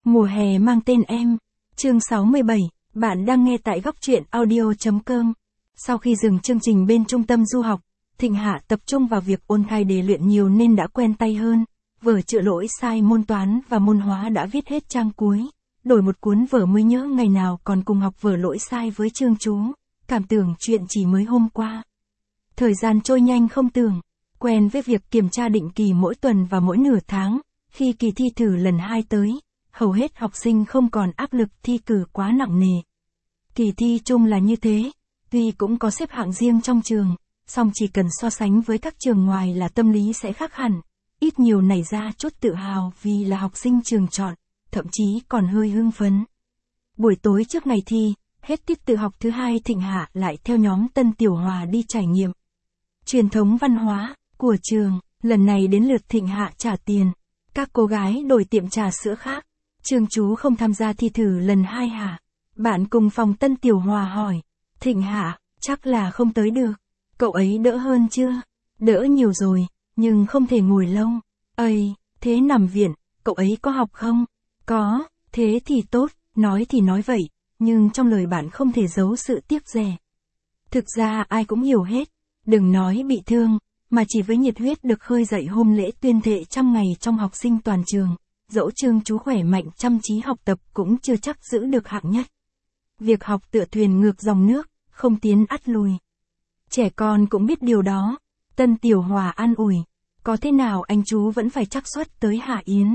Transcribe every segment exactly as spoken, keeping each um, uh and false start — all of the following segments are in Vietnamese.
Mùa hè mang tên em. Chương sáu mươi bảy, bạn đang nghe tại góc truyện audio chấm com. Sau khi dừng chương trình bên trung tâm du học, Thịnh Hạ tập trung vào việc ôn khai đề luyện nhiều nên đã quen tay hơn. Vở chữa lỗi sai môn toán và môn hóa đã viết hết trang cuối. Đổi một cuốn vở mới nhớ ngày nào còn cùng học vở lỗi sai với Trương Chú. Cảm tưởng chuyện chỉ mới hôm qua. Thời gian trôi nhanh không tưởng. Quen với việc kiểm tra định kỳ mỗi tuần và mỗi nửa tháng. Khi kỳ thi thử lần hai tới, hầu hết học sinh không còn áp lực thi cử quá nặng nề. Kỳ thi chung là như thế, tuy cũng có xếp hạng riêng trong trường, song chỉ cần so sánh với các trường ngoài là tâm lý sẽ khác hẳn, ít nhiều nảy ra chút tự hào vì là học sinh trường chọn, thậm chí còn hơi hưng phấn. Buổi tối trước ngày thi, hết tiết tự học thứ hai Thịnh Hạ lại theo nhóm Tân Tiểu Hòa đi trải nghiệm truyền thống văn hóa của trường, lần này đến lượt Thịnh Hạ trả tiền. Các cô gái đổi tiệm trà sữa khác. Trương Chú không tham gia thi thử lần hai hả? Bạn cùng phòng Tân Tiểu Hòa hỏi. Thịnh Hạ, chắc là không tới được. Cậu ấy đỡ hơn chưa? Đỡ nhiều rồi, nhưng không thể ngồi lâu. Ây, thế nằm viện, cậu ấy có học không? Có, thế thì tốt, nói thì nói vậy, nhưng trong lời bạn không thể giấu sự tiếc rẻ. Thực ra ai cũng hiểu hết, đừng nói bị thương, mà chỉ với nhiệt huyết được khơi dậy hôm lễ tuyên thệ trăm ngày trong học sinh toàn trường, dẫu Trương Chú khỏe mạnh chăm chí học tập cũng chưa chắc giữ được hạng nhất. Việc học tựa thuyền ngược dòng nước, không tiến ắt lùi. Trẻ con cũng biết điều đó. Tân Tiểu Hòa an ủi, có thế nào anh chú vẫn phải trắc xuất tới Hà Yến.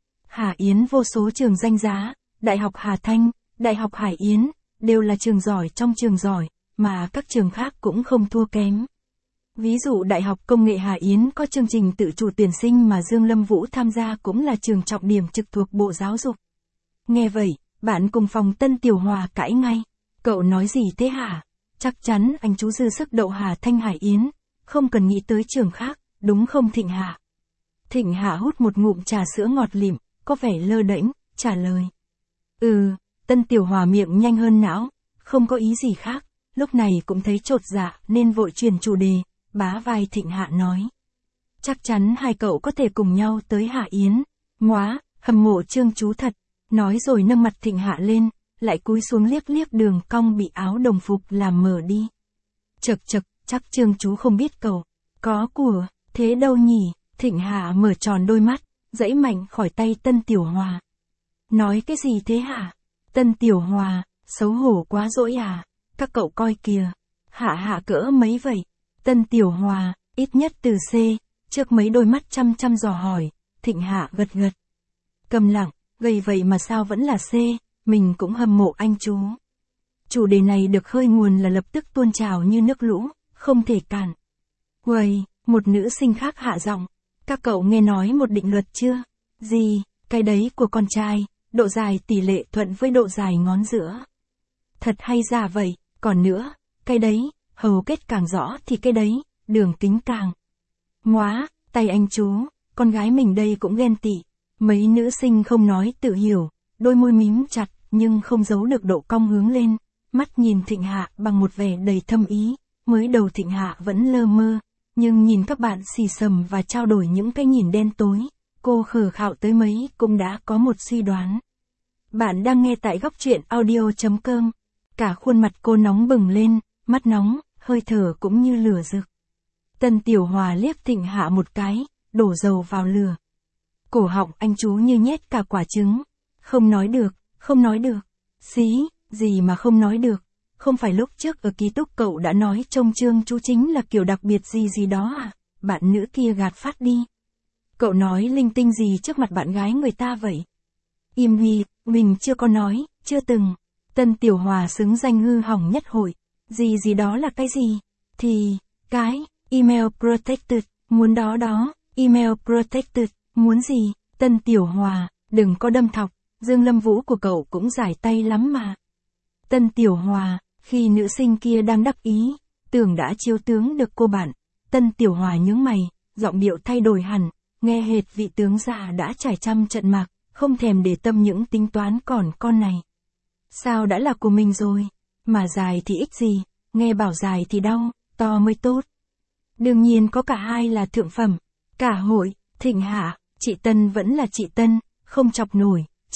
Hà Yến vô số trường danh giá, Đại học Hà Thanh, Đại học Hải Yến, đều là trường giỏi trong trường giỏi, mà các trường khác cũng không thua kém. Ví dụ Đại học Công nghệ Hà Yến có chương trình tự chủ tuyển sinh mà Dương Lâm Vũ tham gia cũng là trường trọng điểm trực thuộc Bộ Giáo dục. Nghe vậy, bạn cùng phòng Tân Tiểu Hòa cãi ngay. Cậu nói gì thế hả? Chắc chắn anh chú dư sức đậu Hà Thanh Hải Yến, không cần nghĩ tới trường khác, đúng không Thịnh Hạ? Thịnh Hạ hút một ngụm trà sữa ngọt lịm, có vẻ lơ đễnh, trả lời. Ừ, Tân Tiểu Hòa miệng nhanh hơn não, không có ý gì khác, lúc này cũng thấy chột dạ nên vội chuyển chủ đề. Bá vai Thịnh Hạ nói. Chắc chắn hai cậu có thể cùng nhau tới Hạ Yến. Móa, hâm mộ Trương Chú thật. Nói rồi nâng mặt Thịnh Hạ lên, lại cúi xuống liếc liếc đường cong bị áo đồng phục làm mờ đi. Chật chật, chắc Trương Chú không biết cậu. Có của, thế đâu nhỉ? Thịnh Hạ mở tròn đôi mắt, giãy mạnh khỏi tay Tân Tiểu Hòa. Nói cái gì thế hả? Tân Tiểu Hòa, xấu hổ quá dỗi à? Các cậu coi kìa. Hạ Hạ cỡ mấy vậy? Tân Tiểu Hòa, ít nhất từ C, trước mấy đôi mắt chăm chăm dò hỏi, Thịnh Hạ gật gật. Cầm lặng, gầy vậy mà sao vẫn là C, mình cũng hâm mộ anh chú. Chủ đề này được khơi nguồn là lập tức tuôn trào như nước lũ, không thể cản. Uầy, một nữ sinh khác hạ giọng, các cậu nghe nói một định luật chưa? Gì, cái đấy của con trai, độ dài tỷ lệ thuận với độ dài ngón giữa. Thật hay giả vậy, còn nữa, cái đấy. Hầu kết càng rõ thì cái đấy, đường kính càng. Móa, tay anh chú, con gái mình đây cũng ghen tị. Mấy nữ sinh không nói tự hiểu, đôi môi mím chặt, nhưng không giấu được độ cong hướng lên. Mắt nhìn Thịnh Hạ bằng một vẻ đầy thâm ý, mới đầu Thịnh Hạ vẫn lơ mơ, nhưng nhìn các bạn xì xầm và trao đổi những cái nhìn đen tối, cô khờ khạo tới mấy cũng đã có một suy đoán. Bạn đang nghe tại góc truyện audio chấm com. Cả khuôn mặt cô nóng bừng lên, mắt nóng. Hơi thở cũng như lửa rực. Tân Tiểu Hòa liếc Thịnh Hạ một cái, đổ dầu vào lửa. Cổ họng anh chú như nhét cả quả trứng. Không nói được, không nói được. Xí, gì mà không nói được. Không phải lúc trước ở ký túc cậu đã nói trông Trương Chú chính là kiểu đặc biệt gì gì đó à? Bạn nữ kia gạt phát đi. Cậu nói linh tinh gì trước mặt bạn gái người ta vậy? Im hi, mình chưa có nói, chưa từng. Tân Tiểu Hòa xứng danh hư hỏng nhất hội. Gì gì đó là cái gì? Thì, cái, email protected, muốn đó đó, email protected, muốn gì? Tân Tiểu Hòa, đừng có đâm thọc, Dương Lâm Vũ của cậu cũng giải tay lắm mà. Tân Tiểu Hòa, khi nữ sinh kia đang đắc ý, tưởng đã chiếu tướng được cô bạn. Tân Tiểu Hòa nhướng mày, giọng điệu thay đổi hẳn, nghe hệt vị tướng già đã trải trăm trận mạc, không thèm để tâm những tính toán còn con này. Sao đã là của mình rồi? Mà dài thì ích gì, nghe bảo dài thì đau, to mới tốt. Đương nhiên có cả hai là thượng phẩm. Cả hội, Thịnh Hạ, chị Tân vẫn là chị Tân, không chọc nổi,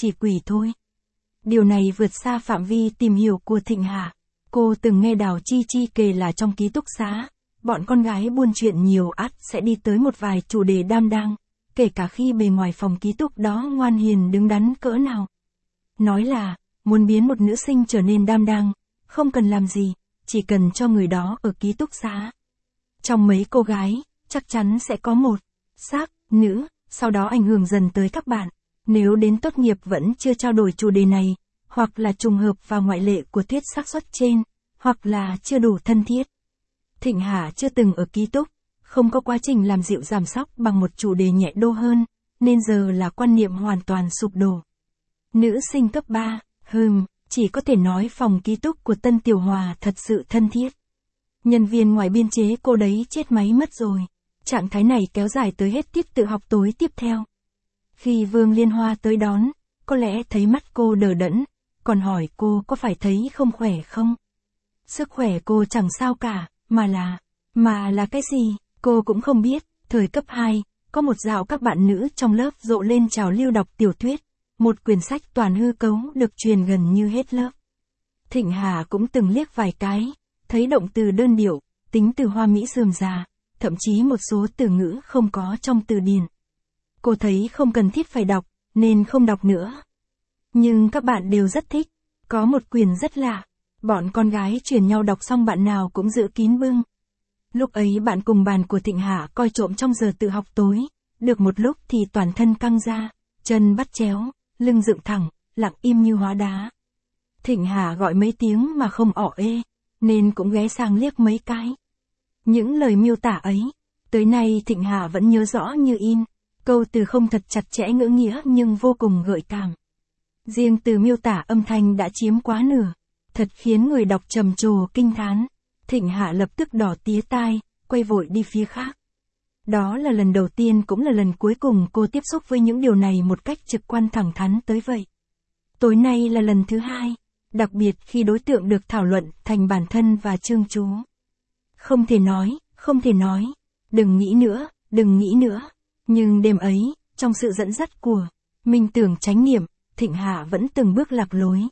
chỉ quỷ thôi. Điều này vượt xa phạm vi tìm hiểu của Thịnh Hà. Cô từng nghe Đào Chi Chi kể là trong ký túc xá, bọn con gái buôn chuyện nhiều ắt sẽ đi tới một vài chủ đề đam đang, kể cả khi bề ngoài phòng ký túc đó ngoan hiền đứng đắn cỡ nào. Nói là, muốn biến một nữ sinh trở nên đam đang, không cần làm gì, chỉ cần cho người đó ở ký túc xá. Trong mấy cô gái, chắc chắn sẽ có một, xác, nữ, sau đó ảnh hưởng dần tới các bạn. Nếu đến tốt nghiệp vẫn chưa trao đổi chủ đề này, hoặc là trùng hợp vào ngoại lệ của thuyết xác suất trên, hoặc là chưa đủ thân thiết. Thịnh Hà chưa từng ở ký túc, không có quá trình làm dịu giảm sóc bằng một chủ đề nhẹ đô hơn, nên giờ là quan niệm hoàn toàn sụp đổ. Nữ sinh cấp ba, hừm, chỉ có thể nói phòng ký túc của Tân Tiểu Hòa thật sự thân thiết. Nhân viên ngoài biên chế cô đấy chết máy mất rồi. Trạng thái này kéo dài tới hết tiết tự học tối tiếp theo. Khi Vương Liên Hoa tới đón, có lẽ thấy mắt cô đờ đẫn, còn hỏi cô có phải thấy không khỏe không? Sức khỏe cô chẳng sao cả, mà là, mà là cái gì, cô cũng không biết. Thời cấp hai, có một dạo các bạn nữ trong lớp rộ lên trào lưu đọc tiểu thuyết, một quyển sách toàn hư cấu được truyền gần như hết lớp. Thịnh Hà cũng từng liếc vài cái, thấy động từ đơn điệu, tính từ hoa mỹ rườm rà, thậm chí một số từ ngữ không có trong từ điển. Cô thấy không cần thiết phải đọc, nên không đọc nữa. Nhưng các bạn đều rất thích, có một quyển rất lạ, bọn con gái truyền nhau đọc xong bạn nào cũng giữ kín bưng. Lúc ấy bạn cùng bàn của Thịnh Hà coi trộm trong giờ tự học tối, được một lúc thì toàn thân căng ra, chân bắt chéo, lưng dựng thẳng, lặng im như hóa đá. Thịnh Hà gọi mấy tiếng mà không ỏ ê, nên cũng ghé sang liếc mấy cái. Những lời miêu tả ấy, tới nay Thịnh Hà vẫn nhớ rõ như in, câu từ không thật chặt chẽ ngữ nghĩa nhưng vô cùng gợi cảm. Riêng từ miêu tả âm thanh đã chiếm quá nửa, thật khiến người đọc trầm trồ kinh thán. Thịnh Hà lập tức đỏ tía tai, quay vội đi phía khác. Đó là lần đầu tiên cũng là lần cuối cùng cô tiếp xúc với những điều này một cách trực quan thẳng thắn tới vậy. Tối nay là lần thứ hai, đặc biệt khi đối tượng được thảo luận thành bản thân và Trương Chú. Không thể nói, không thể nói, đừng nghĩ nữa, đừng nghĩ nữa. Nhưng đêm ấy, trong sự dẫn dắt của Minh Tưởng Chánh Niệm, Thịnh Hà vẫn từng bước lạc lối.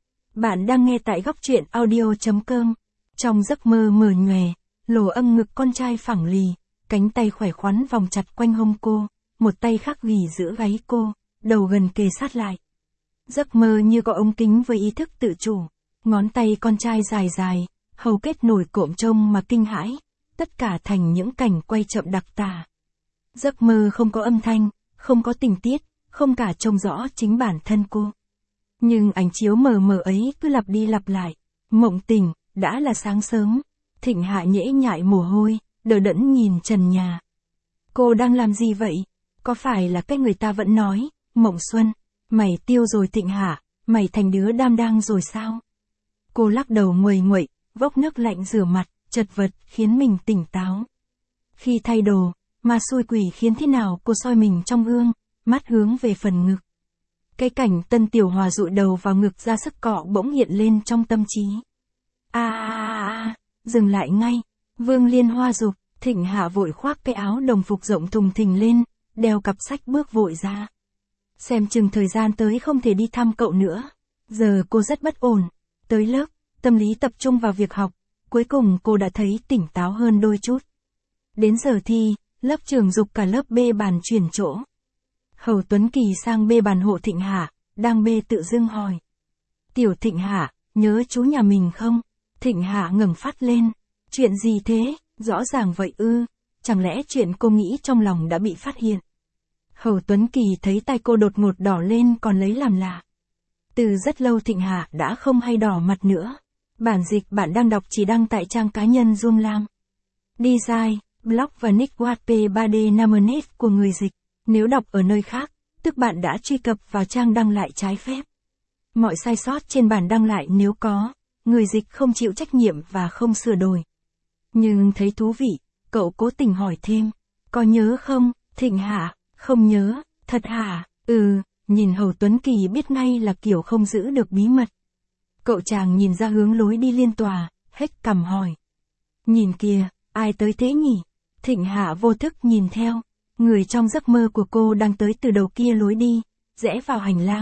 Bạn đang nghe tại góc truyện audio chấm com. Trong giấc mơ mờ nhòe, lồ âm ngực con trai phẳng lì, cánh tay khỏe khoắn vòng chặt quanh hông cô, một tay khác ghì giữa gáy cô, đầu gần kề sát lại. Giấc mơ như có ống kính với ý thức tự chủ, ngón tay con trai dài dài, hầu kết nổi cộm trông mà kinh hãi, tất cả thành những cảnh quay chậm đặc tả. Giấc mơ không có âm thanh, không có tình tiết, không cả trông rõ chính bản thân cô. Nhưng ảnh chiếu mờ mờ ấy cứ lặp đi lặp lại, mộng tỉnh, đã là sáng sớm, Thịnh Hà nhễ nhại mồ hôi, đờ đẫn nhìn trần nhà. Cô đang làm gì vậy? Có phải là cái người ta vẫn nói, mộng xuân, mày tiêu rồi Thịnh Hà, mày thành đứa đam đang rồi sao? Cô lắc đầu nguầy nguậy, vốc nước lạnh rửa mặt, chật vật khiến mình tỉnh táo. Khi thay đồ, mà xui quỷ khiến thế nào cô soi mình trong gương, mắt hướng về phần ngực. Cái cảnh Tân Tiểu Hòa dụi đầu vào ngực ra sức cọ bỗng hiện lên trong tâm trí. A a a a, dừng lại ngay. Vương Liên Hoa giục, Thịnh Hà vội khoác cái áo đồng phục rộng thùng thình lên, đeo cặp sách bước vội ra. Xem chừng thời gian tới không thể đi thăm cậu nữa. Giờ cô rất bất ổn. Tới lớp, tâm lý tập trung vào việc học, cuối cùng cô đã thấy tỉnh táo hơn đôi chút. Đến giờ thi, lớp trưởng giục cả lớp bê bàn chuyển chỗ. Hầu Tuấn Kỳ sang bê bàn hộ Thịnh Hà, đang bê tự dưng hỏi. Tiểu Thịnh Hà, nhớ chú nhà mình không? Thịnh Hà ngẩng phát lên. Chuyện gì thế? Rõ ràng vậy ư? Chẳng lẽ chuyện cô nghĩ trong lòng đã bị phát hiện? Hầu Tuấn Kỳ thấy tay cô đột ngột đỏ lên còn lấy làm lạ. Từ rất lâu Thịnh Hà đã không hay đỏ mặt nữa. Bản dịch bạn đang đọc chỉ đăng tại trang cá nhân Dung Lam. Design, blog và nick Wattpad ba D Namenet của người dịch. Nếu đọc ở nơi khác, tức bạn đã truy cập vào trang đăng lại trái phép. Mọi sai sót trên bản đăng lại nếu có, người dịch không chịu trách nhiệm và không sửa đổi. Nhưng thấy thú vị, cậu cố tình hỏi thêm. Có nhớ không, Thịnh Hà? Không nhớ, thật hả? Ừ, nhìn Hầu Tuấn Kỳ biết ngay là kiểu không giữ được bí mật. Cậu chàng nhìn ra hướng lối đi liên tòa, hết cằm hỏi. Nhìn kìa, ai tới thế nhỉ? Thịnh Hà vô thức nhìn theo. Người trong giấc mơ của cô đang tới từ đầu kia lối đi, rẽ vào hành lang,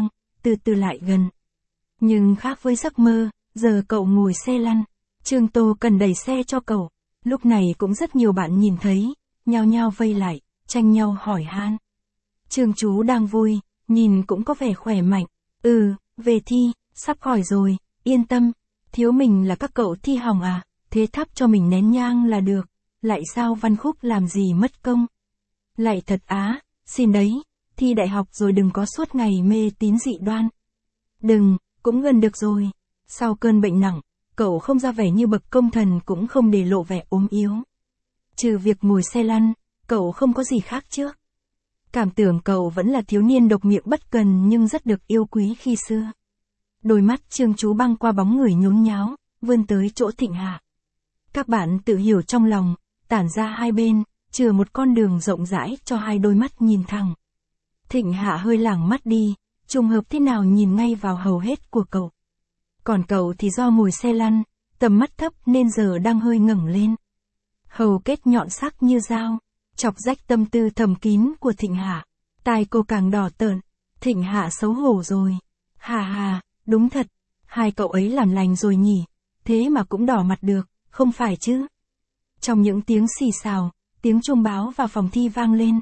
từ từ lại gần. Nhưng khác với giấc mơ, giờ cậu ngồi xe lăn. Trương Tô cần đẩy xe cho cậu. Lúc này cũng rất nhiều bạn nhìn thấy, nhao nhao vây lại, tranh nhau hỏi han. Trương chú đang vui, nhìn cũng có vẻ khỏe mạnh. Ừ, về thi, sắp khỏi rồi, yên tâm. Thiếu mình là các cậu thi hỏng à, thế thắp cho mình nén nhang là được. Lại sao văn khúc làm gì mất công. Lại thật á, xin đấy, thi đại học rồi đừng có suốt ngày mê tín dị đoan. Đừng, cũng gần được rồi. Sau cơn bệnh nặng, cậu không ra vẻ như bậc công thần cũng không để lộ vẻ ốm yếu. Trừ việc ngồi xe lăn, cậu không có gì khác trước. Cảm tưởng cậu vẫn là thiếu niên độc miệng bất cần nhưng rất được yêu quý khi xưa. Đôi mắt Trương chú băng qua bóng người nhốn nháo, vươn tới chỗ Thịnh Hạ. Các bạn tự hiểu trong lòng, tản ra hai bên, chừa một con đường rộng rãi cho hai đôi mắt nhìn thẳng. Thịnh Hạ hơi lảng mắt đi, trùng hợp thế nào nhìn ngay vào hầu hết của cậu. Còn cậu thì do ngồi xe lăn, tầm mắt thấp nên giờ đang hơi ngẩng lên. Hầu kết nhọn sắc như dao, chọc rách tâm tư thầm kín của Thịnh Hạ. Tai cô càng đỏ tợn, Thịnh Hạ xấu hổ rồi. Hà hà, đúng thật, hai cậu ấy làm lành rồi nhỉ, thế mà cũng đỏ mặt được, không phải chứ. Trong những tiếng xì xào, tiếng chuông báo vào phòng thi vang lên.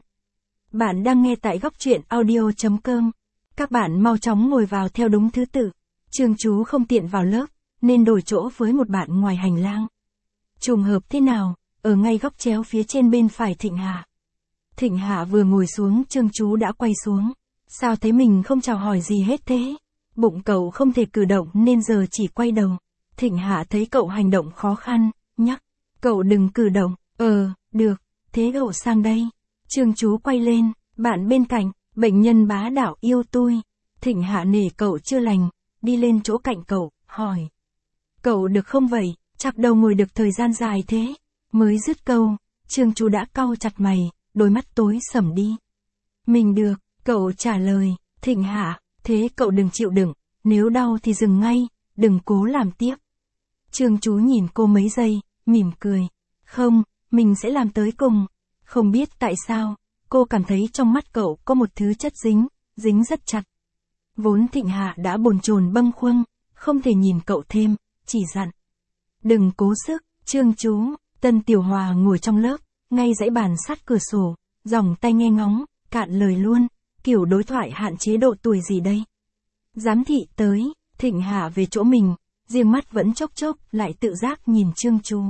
Bạn đang nghe tại góc truyện audio chấm com. Các bạn mau chóng ngồi vào theo đúng thứ tự. Trương chú không tiện vào lớp, nên đổi chỗ với một bạn ngoài hành lang. Trùng hợp thế nào, ở ngay góc chéo phía trên bên phải Thịnh Hạ. Thịnh Hạ vừa ngồi xuống Trương chú đã quay xuống. Sao thấy mình không chào hỏi gì hết thế? Bụng cậu không thể cử động nên giờ chỉ quay đầu. Thịnh Hạ thấy cậu hành động khó khăn, nhắc. Cậu đừng cử động. Ờ, được, thế cậu sang đây. Trương chú quay lên, bạn bên cạnh, bệnh nhân bá đạo yêu tôi. Thịnh Hạ nể cậu chưa lành, đi lên chỗ cạnh cậu, hỏi. Cậu được không vậy, chắc đâu ngồi được thời gian dài thế. Mới dứt câu, Trương chú đã cau chặt mày, đôi mắt tối sầm đi. Mình được, cậu trả lời. Thịnh Hạ, thế cậu đừng chịu đựng, nếu đau thì dừng ngay, đừng cố làm tiếp. Trương chú nhìn cô mấy giây, mỉm cười. Không, mình sẽ làm tới cùng. Không biết tại sao, cô cảm thấy trong mắt cậu có một thứ chất dính, dính rất chặt. Vốn Thịnh Hạ đã bồn chồn bâng khuâng, không thể nhìn cậu thêm, chỉ dặn. Đừng cố sức, Trương chú. Tân Tiểu Hòa ngồi trong lớp, ngay dãy bàn sát cửa sổ, dòng tay nghe ngóng, cạn lời luôn, kiểu đối thoại hạn chế độ tuổi gì đây. Giám thị tới, Thịnh Hạ về chỗ mình, riêng mắt vẫn chốc chốc lại tự giác nhìn Trương chú.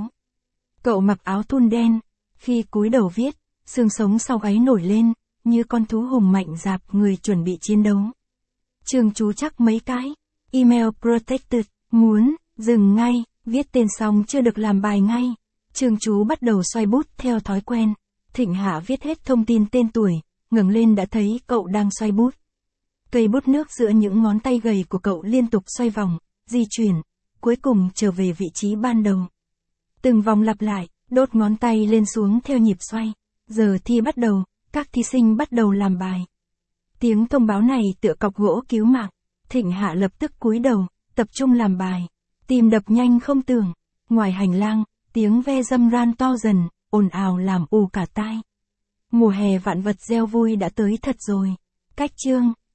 Cậu mặc áo thun đen, khi cúi đầu viết, xương sống sau gáy nổi lên, như con thú hùng mạnh dạp người chuẩn bị chiến đấu. Trương chú chắc mấy cái, email protected, muốn, dừng ngay, viết tên xong chưa được làm bài ngay. Trương chú bắt đầu xoay bút theo thói quen. Thịnh Hạ viết hết thông tin tên tuổi, ngẩng lên đã thấy cậu đang xoay bút. Cây bút nước giữa những ngón tay gầy của cậu liên tục xoay vòng, di chuyển, cuối cùng trở về vị trí ban đầu. Từng vòng lặp lại, đốt ngón tay lên xuống theo nhịp xoay. Giờ thi bắt đầu, các thí sinh bắt đầu làm bài. Tiếng thông báo này tựa cọc gỗ cứu mạng. Thịnh Hạ lập tức cúi đầu, tập trung làm bài. Tim đập nhanh không tưởng. Ngoài hành lang, tiếng ve râm ran to dần, ồn ào làm ù cả tai. Mùa hè vạn vật gieo vui đã tới thật rồi. Cách chương